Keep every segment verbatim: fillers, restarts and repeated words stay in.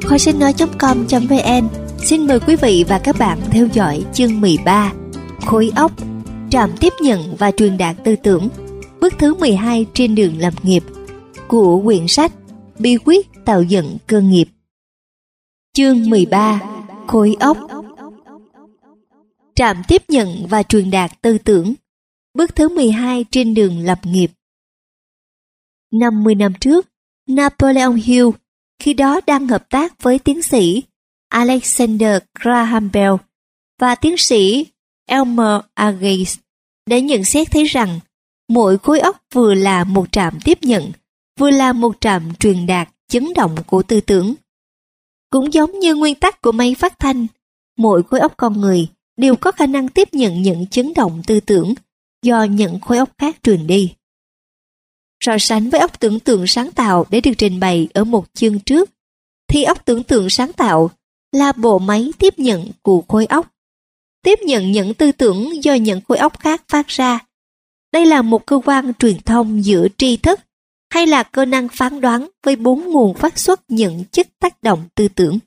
Kho sách nói chấm com chấm vn xin mời quý vị và các bạn theo dõi chương mười ba, khối óc, trạm tiếp nhận và truyền đạt tư tưởng, bước thứ mười hai trên đường lập nghiệp, của quyển sách Bí quyết tạo dựng cơ nghiệp. Chương mười ba, khối óc, trạm tiếp nhận và truyền đạt tư tưởng, bước thứ mười hai trên đường lập nghiệp. năm mươi năm trước, Napoleon Hill khi đó đang hợp tác với tiến sĩ Alexander Graham Bell và tiến sĩ Elmer Agassiz đã nhận xét thấy rằng mỗi khối óc vừa là một trạm tiếp nhận, vừa là một trạm truyền đạt chấn động của tư tưởng. Cũng giống như nguyên tắc của máy phát thanh, mỗi khối óc con người đều có khả năng tiếp nhận những chấn động tư tưởng do những khối óc khác truyền đi. So sánh với óc tưởng tượng sáng tạo để được trình bày ở một chương trước, thì óc tưởng tượng sáng tạo là bộ máy tiếp nhận của khối óc, tiếp nhận những tư tưởng do những khối óc khác phát ra. Đây là một cơ quan truyền thông giữa tri thức hay là cơ năng phán đoán với bốn nguồn phát xuất những chất tác động tư tưởng.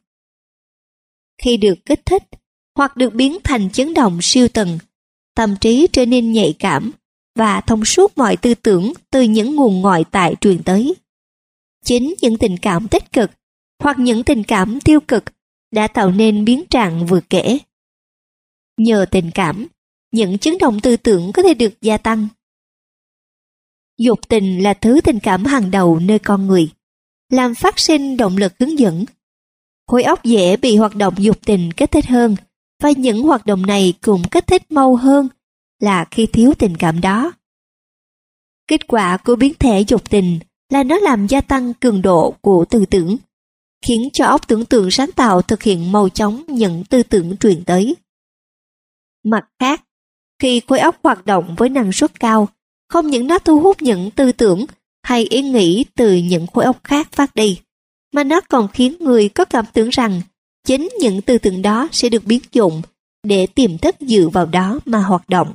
Khi được kích thích hoặc được biến thành chấn động siêu tầng, tâm trí trở nên nhạy cảm và thông suốt mọi tư tưởng từ những nguồn ngoại tại truyền tới. Chính những tình cảm tích cực hoặc những tình cảm tiêu cực đã tạo nên biến trạng vừa kể. Nhờ tình cảm, những chấn động tư tưởng có thể được gia tăng. Dục tình là thứ tình cảm hàng đầu nơi con người, làm phát sinh động lực hướng dẫn. Khối óc dễ bị hoạt động dục tình kích thích hơn, và những hoạt động này cũng kích thích mau hơn là khi thiếu tình cảm đó. Kết quả của biến thể dục tình là nó làm gia tăng cường độ của tư tưởng, khiến cho óc tưởng tượng sáng tạo thực hiện mau chóng những tư tưởng truyền tới. Mặt khác, khi khối óc hoạt động với năng suất cao, không những nó thu hút những tư tưởng hay ý nghĩ từ những khối óc khác phát đi, mà nó còn khiến người có cảm tưởng rằng chính những tư tưởng đó sẽ được biến dụng để tiềm thức dựa vào đó mà hoạt động.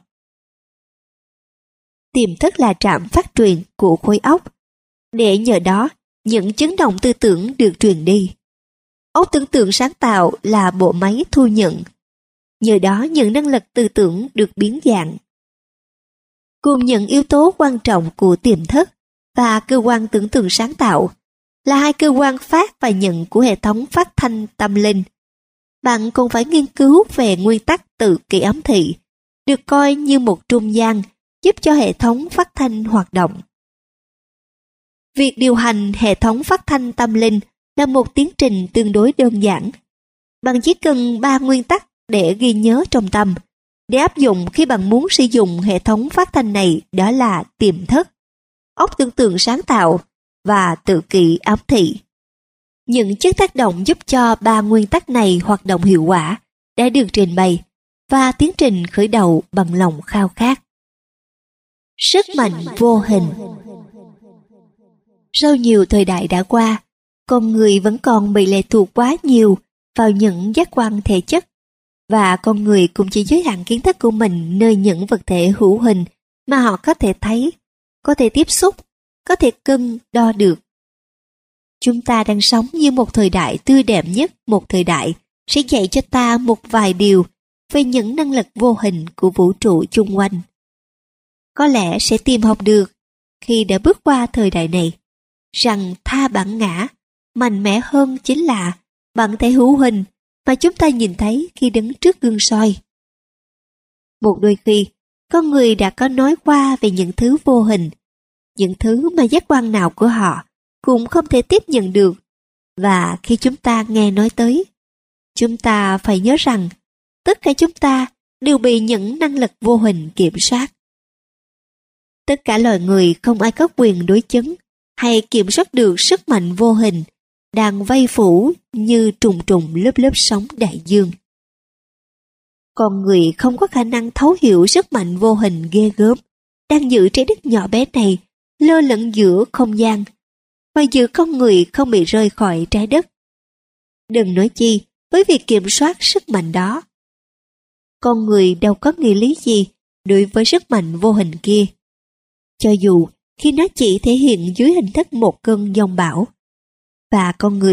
Tiềm thức là trạm phát truyền của khối óc, để nhờ đó những chấn động tư tưởng được truyền đi. Óc tưởng tượng sáng tạo là bộ máy thu nhận, nhờ đó những năng lực tư tưởng được biến dạng. Cùng những yếu tố quan trọng của tiềm thức và cơ quan tưởng tượng sáng tạo là hai cơ quan phát và nhận của hệ thống phát thanh tâm linh. Bạn còn phải nghiên cứu về nguyên tắc tự kỷ ám thị, được coi như một trung gian giúp cho hệ thống phát thanh hoạt động. Việc điều hành hệ thống phát thanh tâm linh là một tiến trình tương đối đơn giản. Bạn chỉ cần ba nguyên tắc để ghi nhớ trong tâm, để áp dụng khi bạn muốn sử dụng hệ thống phát thanh này, đó là tiềm thức, óc tưởng tượng sáng tạo và tự kỷ ám thị. Những chất tác động giúp cho ba nguyên tắc này hoạt động hiệu quả đã được trình bày, và tiến trình khởi đầu bằng lòng khao khát. Sức mạnh vô hình. Sau nhiều thời đại đã qua, con người vẫn còn bị lệ thuộc quá nhiều vào những giác quan thể chất, và con người cũng chỉ giới hạn kiến thức của mình nơi những vật thể hữu hình mà họ có thể thấy, có thể tiếp xúc, có thể cân đo được. Chúng ta đang sống như một thời đại tươi đẹp nhất, một thời đại sẽ dạy cho ta một vài điều về những năng lực vô hình của vũ trụ chung quanh. Có lẽ sẽ tìm học được, khi đã bước qua thời đại này, rằng tha bản ngã, mạnh mẽ hơn chính là bản thể hữu hình mà chúng ta nhìn thấy khi đứng trước gương soi. Một đôi khi, con người đã có nói qua về những thứ vô hình, những thứ mà giác quan nào của họ cũng không thể tiếp nhận được, và khi chúng ta nghe nói tới, chúng ta phải nhớ rằng tất cả chúng ta đều bị những năng lực vô hình kiểm soát. Tất cả loài người không ai có quyền đối chấn hay kiểm soát được sức mạnh vô hình đang vây phủ như trùng trùng lớp lớp sóng đại dương. Con người không có khả năng thấu hiểu sức mạnh vô hình ghê gớm đang giữ trái đất nhỏ bé này lơ lửng giữa không gian, và giữ con người không bị rơi khỏi trái đất. Đừng nói chi với việc kiểm soát sức mạnh đó. Con người đâu có nghĩa lý gì đối với sức mạnh vô hình kia, cho dù khi nó chỉ thể hiện dưới hình thức một cơn giông bão. Và con người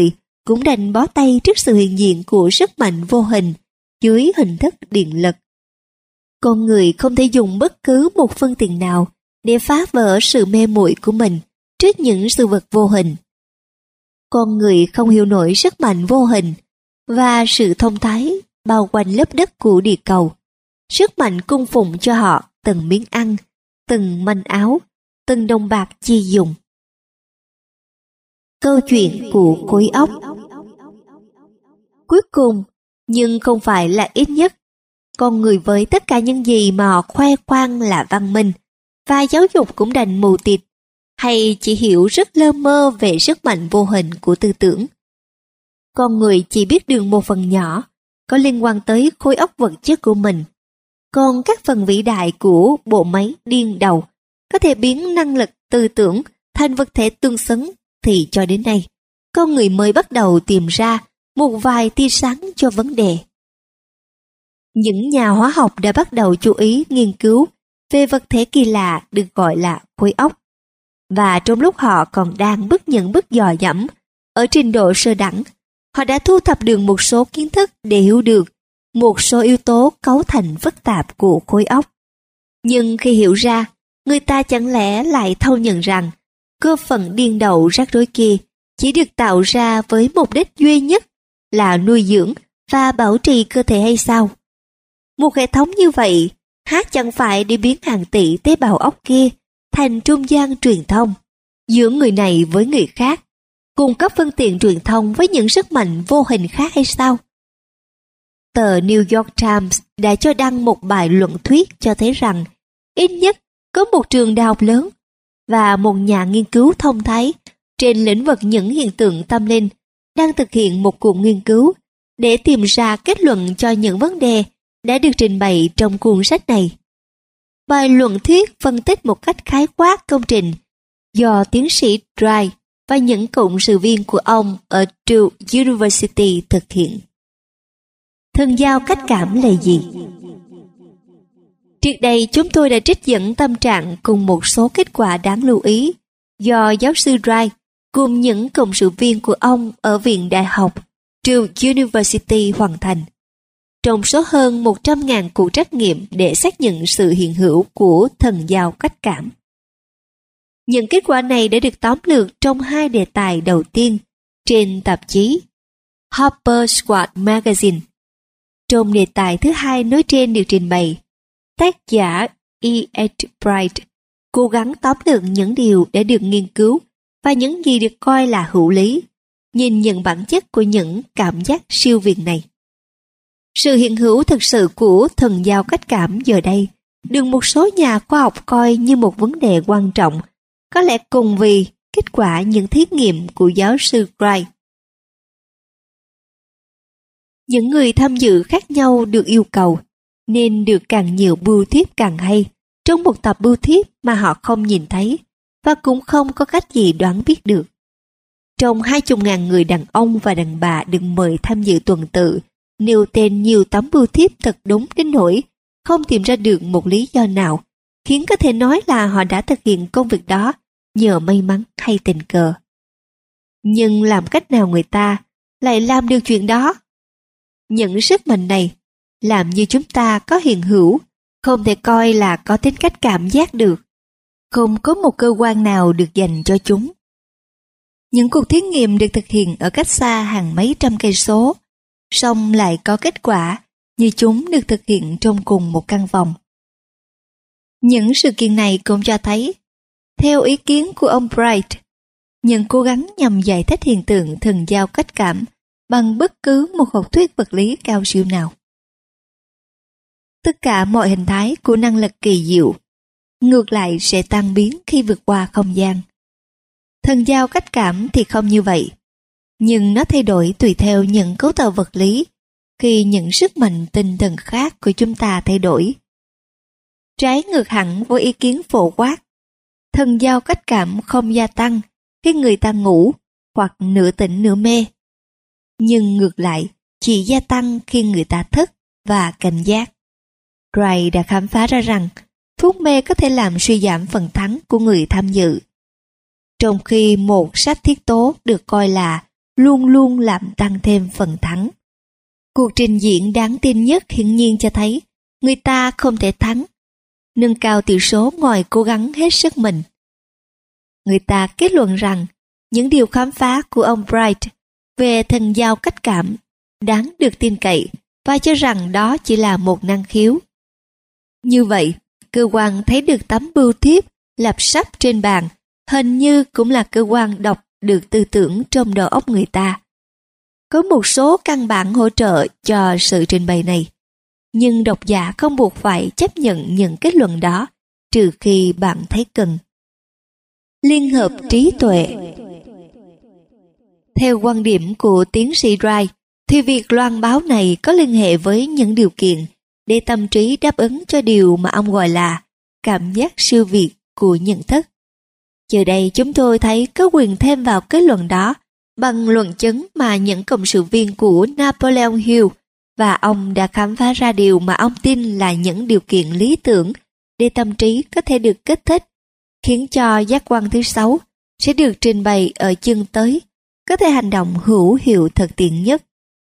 cũng đành bó tay trước sự hiện diện của sức mạnh vô hình dưới hình thức điện lực. Con người không thể dùng bất cứ một phương tiện nào để phá vỡ sự mê muội của mình trước những sự vật vô hình. Con người không hiểu nổi sức mạnh vô hình và sự thông thái bao quanh lớp đất của địa cầu. Sức mạnh cung phụng cho họ từng miếng ăn, từng manh áo, từng đồng bạc chi dùng. Câu chuyện của khối óc. Cuối cùng, nhưng không phải là ít nhất, con người với tất cả những gì mà họ khoe khoang là văn minh và giáo dục cũng đành mù tịt hay chỉ hiểu rất lơ mơ về sức mạnh vô hình của tư tưởng. Con người chỉ biết được một phần nhỏ có liên quan tới khối óc vật chất của mình, còn các phần vĩ đại của bộ máy điên đầu có thể biến năng lực tư tưởng thành vật thể tương xứng thì cho đến nay, con người mới bắt đầu tìm ra một vài tia sáng cho vấn đề. Những nhà hóa học đã bắt đầu chú ý nghiên cứu về vật thể kỳ lạ được gọi là khối óc. Và trong lúc họ còn đang bước những bước dò dẫm ở trình độ sơ đẳng, họ đã thu thập được một số kiến thức để hiểu được một số yếu tố cấu thành phức tạp của khối óc. Nhưng khi hiểu ra, người ta chẳng lẽ lại thâu nhận rằng cơ phận điên đầu rắc rối kia chỉ được tạo ra với mục đích duy nhất là nuôi dưỡng và bảo trì cơ thể hay sao? Một hệ thống như vậy há chẳng phải để biến hàng tỷ tế bào óc kia thành trung gian truyền thông giữa người này với người khác, cung cấp phương tiện truyền thông với những sức mạnh vô hình khác hay sao? Tờ New York Times đã cho đăng một bài luận thuyết cho thấy rằng ít nhất có một trường đại học lớn và một nhà nghiên cứu thông thái trên lĩnh vực những hiện tượng tâm linh đang thực hiện một cuộc nghiên cứu để tìm ra kết luận cho những vấn đề đã được trình bày trong cuốn sách này. Bài luận thuyết phân tích một cách khái quát công trình do tiến sĩ Dry và những cộng sự viên của ông ở Duke University thực hiện. Thần giao cách cảm là gì? Trước đây chúng tôi đã trích dẫn tâm trạng cùng một số kết quả đáng lưu ý do giáo sư Dry cùng những cộng sự viên của ông ở Viện Đại học Duke University hoàn thành. Trong số hơn một trăm nghìn cuộc trắc nghiệm để xác nhận sự hiện hữu của thần giao cách cảm. Những kết quả này đã được tóm lược trong hai đề tài đầu tiên trên tạp chí Harper's Squad Magazine. Trong đề tài thứ hai nói trên được trình bày, tác giả E H Bright cố gắng tóm lược những điều đã được nghiên cứu và những gì được coi là hữu lý, nhìn nhận bản chất của những cảm giác siêu việt này. Sự hiện hữu thực sự của thần giao cách cảm giờ đây được một số nhà khoa học coi như một vấn đề quan trọng, có lẽ cùng vì kết quả những thí nghiệm của giáo sư Wright. Những người tham dự khác nhau được yêu cầu nên được càng nhiều bưu thiếp càng hay trong một tập bưu thiếp mà họ không nhìn thấy và cũng không có cách gì đoán biết được. Trong hai chục ngàn người đàn ông và đàn bà được mời tham dự tuần tự, nêu tên nhiều tấm bưu thiếp thật đúng đến nỗi không tìm ra được một lý do nào khiến có thể nói là họ đã thực hiện công việc đó nhờ may mắn hay tình cờ. Nhưng làm cách nào người ta lại làm được chuyện đó? Những sức mạnh này làm như chúng ta có hiện hữu, không thể coi là có tính cách cảm giác được. Không có một cơ quan nào được dành cho chúng. Những cuộc thí nghiệm được thực hiện ở cách xa hàng mấy trăm cây số, song lại có kết quả như chúng được thực hiện trong cùng một căn phòng. Những sự kiện này cũng cho thấy, theo ý kiến của ông Bright, những cố gắng nhằm giải thích hiện tượng thần giao cách cảm bằng bất cứ một học thuyết vật lý cao siêu nào. Tất cả mọi hình thái của năng lực kỳ diệu ngược lại sẽ tan biến khi vượt qua không gian. Thần giao cách cảm thì không như vậy, nhưng nó thay đổi tùy theo những cấu tạo vật lý khi những sức mạnh tinh thần khác của chúng ta thay đổi. Trái ngược hẳn với ý kiến phổ quát, thần giao cách cảm không gia tăng khi người ta ngủ hoặc nửa tỉnh nửa mê, nhưng ngược lại chỉ gia tăng khi người ta thức và cảnh giác. Gray đã khám phá ra rằng thuốc mê có thể làm suy giảm phần thắng của người tham dự, trong khi một sách thiết tố được coi là luôn luôn làm tăng thêm phần thắng. Cuộc trình diễn đáng tin nhất hiển nhiên cho thấy người ta không thể thắng, nâng cao tỷ số ngoài cố gắng hết sức mình. Người ta kết luận rằng những điều khám phá của ông Bright về thần giao cách cảm đáng được tin cậy và cho rằng đó chỉ là một năng khiếu. Như vậy, cơ quan thấy được tấm bưu thiếp lặp sắp trên bàn hình như cũng là cơ quan đọc được tư tưởng trong đầu óc người ta. Có một số căn bản hỗ trợ cho sự trình bày này, nhưng độc giả không buộc phải chấp nhận những kết luận đó trừ khi bạn thấy cần. Liên hợp trí tuệ. Theo quan điểm của tiến sĩ Wright, thì việc loan báo này có liên hệ với những điều kiện để tâm trí đáp ứng cho điều mà ông gọi là cảm giác siêu việt của nhận thức. Giờ đây chúng tôi thấy có quyền thêm vào kết luận đó bằng luận chứng mà những cộng sự viên của Napoleon Hill và ông đã khám phá ra điều mà ông tin là những điều kiện lý tưởng để tâm trí có thể được kích thích, khiến cho giác quan thứ sáu sẽ được trình bày ở chương tới, có thể hành động hữu hiệu thực tiễn nhất.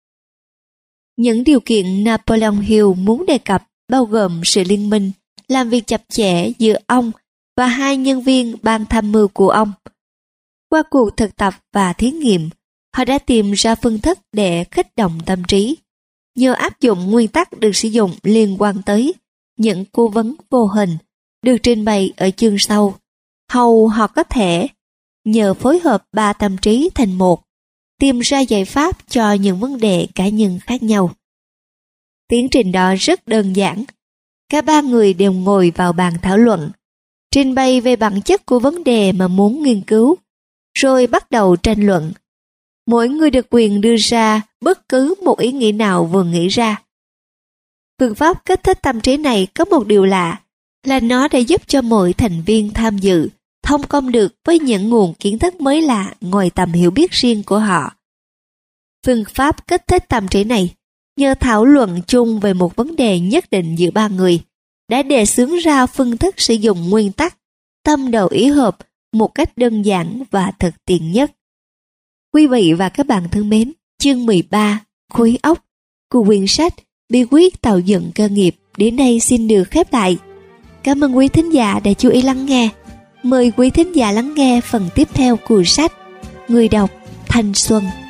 Những điều kiện Napoleon Hill muốn đề cập bao gồm sự liên minh, làm việc chặt chẽ giữa ông và hai nhân viên ban tham mưu của ông. Qua cuộc thực tập và thí nghiệm, họ đã tìm ra phương thức để kích động tâm trí. Nhờ áp dụng nguyên tắc được sử dụng liên quan tới những cố vấn vô hình được trình bày ở chương sau, hầu họ có thể, nhờ phối hợp ba tâm trí thành một, tìm ra giải pháp cho những vấn đề cá nhân khác nhau. Tiến trình đó rất đơn giản. Cả ba người đều ngồi vào bàn thảo luận, trình bày về bản chất của vấn đề mà muốn nghiên cứu, rồi bắt đầu tranh luận. Mỗi người được quyền đưa ra bất cứ một ý nghĩ nào vừa nghĩ ra. Phương pháp kích thích tâm trí này có một điều lạ, là nó đã giúp cho mỗi thành viên tham dự thông công được với những nguồn kiến thức mới lạ ngoài tầm hiểu biết riêng của họ. Phương pháp kích thích tâm trí này, nhờ thảo luận chung về một vấn đề nhất định giữa ba người, đã đề xướng ra phương thức sử dụng nguyên tắc tâm đầu ý hợp một cách đơn giản và thực tiễn nhất. Quý vị và các bạn thân mến, chương mười ba, khối óc của quyển sách Bí quyết tạo dựng cơ nghiệp đến đây xin được khép lại. Cảm ơn quý thính giả đã chú ý lắng nghe. Mời quý thính giả lắng nghe phần tiếp theo của sách. Người đọc Thanh Xuân.